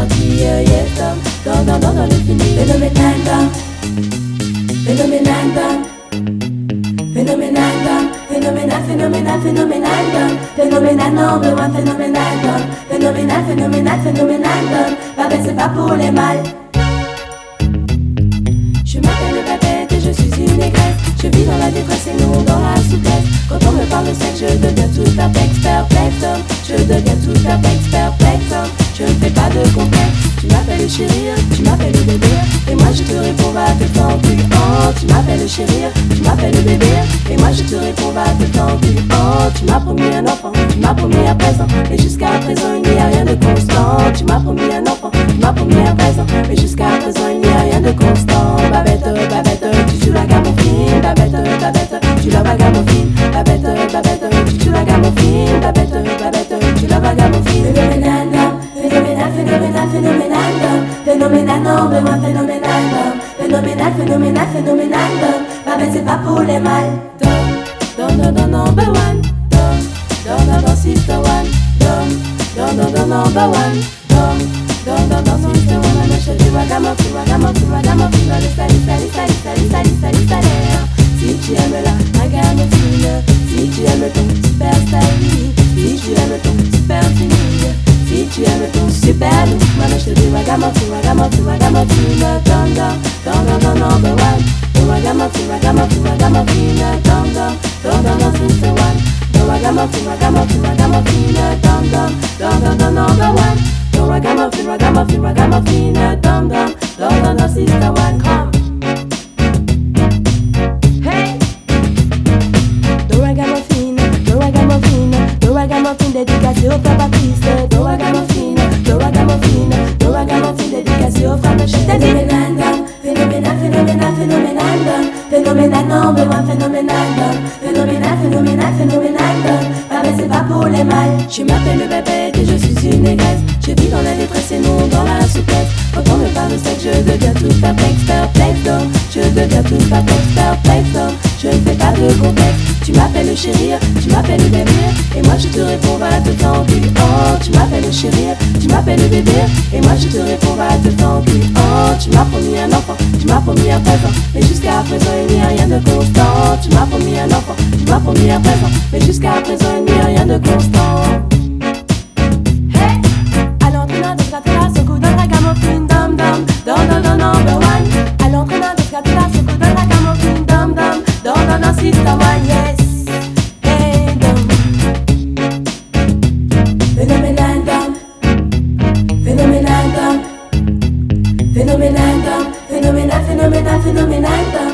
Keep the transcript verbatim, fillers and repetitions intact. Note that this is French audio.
partie, yes, dom, dans, dans, dans, dans l'infini. Phénoménal, dom, phénoménal, dom, phénoménal, dom, phénoménal, phénoménal, phénoménal, dom, phénoménal, number one, phénoménal, dom, phénoménal, phénoménal, phénoménal, dom, Babette c'est pas pour les mâles. Je m'appelle Babette et je suis une négresse. Je vis dans la détresse et non dans la souplesse. Quand on me parle de sexe, je deviens tout perplexe, perplexe. Je deviens tout perplexe, perplexe. Je ne fais pas de complexe. Tu m'appelles chérie, tu m'appelles bébé, et moi je te réponds va te flanquer. Oh, tu m'appelles chérie, tu m'appelles bébé, et moi je te réponds va te flanquer. Oh, tu m'as promis un enfant, tu m'as promis un présent, et jusqu'à présent il n'y a rien de constant. Tu m'as promis un enfant, tu m'as promis un présent, mais jusqu'à présent il n'y a rien de constant. Babette, Babette, tu joues la gamophine. Babette, Babette, tu la vagamophine. Babette, Babette, tu joues la gamophine. Babette, Babette, tu la vagamophine. Phénoménal, phénoménal, phénoménal, phénoménal, phénoménal, number one, phénoménal, phénoménal, phénoménal, phénoménal, Babette c'est pas pour les mâles. Dom, dom, dom, number one, dom, dom, dom, dom, sister one, dom, dom, dom, dom, number one, dom, dom, dom, dom, sister one. I'm a chérie, ragamuffin, ragamuffin, ragamuffin, allez, salut, salut, salut, salut, salut, salut, salut. Si tu aimes la ragamuffin, si tu aimes ton super style, si tu aimes ton super timide, si tu aimes ton super look, moi je te dis ragamuffin, ragamuffin, ragamuffin, dom, dom, dom, dom, dom, number one. Do ragamuffin, ragamuffin, ragamuffin, dom, dom, dom, dom, dom, sister one. Do ragamuffin, ragamuffin, ragamuffin, dom, dom, dom, dom, dom, number one. Do ragamuffin, ragamuffin, ragamuffin, dom, dom, dom, dom, dom, sister one. Come. Hey. Do ragamuffin, do ragamuffin, do ragamuffin, dédicacé au frère Baptiste. Do ragamuffin, do ragamuffin, do ragamuffin, dédicacé au frère Michel. Phénoménal, dom, phénoménal, phénoménal, phénoménal, dom, phénoménal, number one, phénoménal, dom, phénoménal, phénoménal, phénoménal, dom, Babette c'est pas pour les mâles. Je m'appelle Babette et je suis une négresse. Je vis dans la détresse et non dans la souplesse. Quand on me parle de sexe, je deviens tout perplexe, perplexe, dom, je deviens tout perplexe, perplexe, dom, je ne fais pas de complexe. Tu m'appelles chérie, tu m'appelles bébé, et moi je te réponds va te flanquer. Oh, tu m'appelles chérie, tu m'appelles bébé, et moi je te réponds va te flanquer. Oh, tu m'as promis un enfant, tu m'as promis un présent, mais jusqu'à présent il n'y a rien de constant. Tu m'as promis un enfant, tu m'as promis un présent, mais jusqu'à présent il n'y a rien de constant. Hey, à l'entraîneur de Scatella, ce coup de ragamuffin, dom dom, dom dom dom number one. À l'entraîneur de Scatella, ce coup de ragamuffin, dom dom, dom dom dom sister one, yes. Hey dom, phénoménal dom, phénoménal dom, phénoménal dom, phénoménal, phénoménal, phénoménal dom.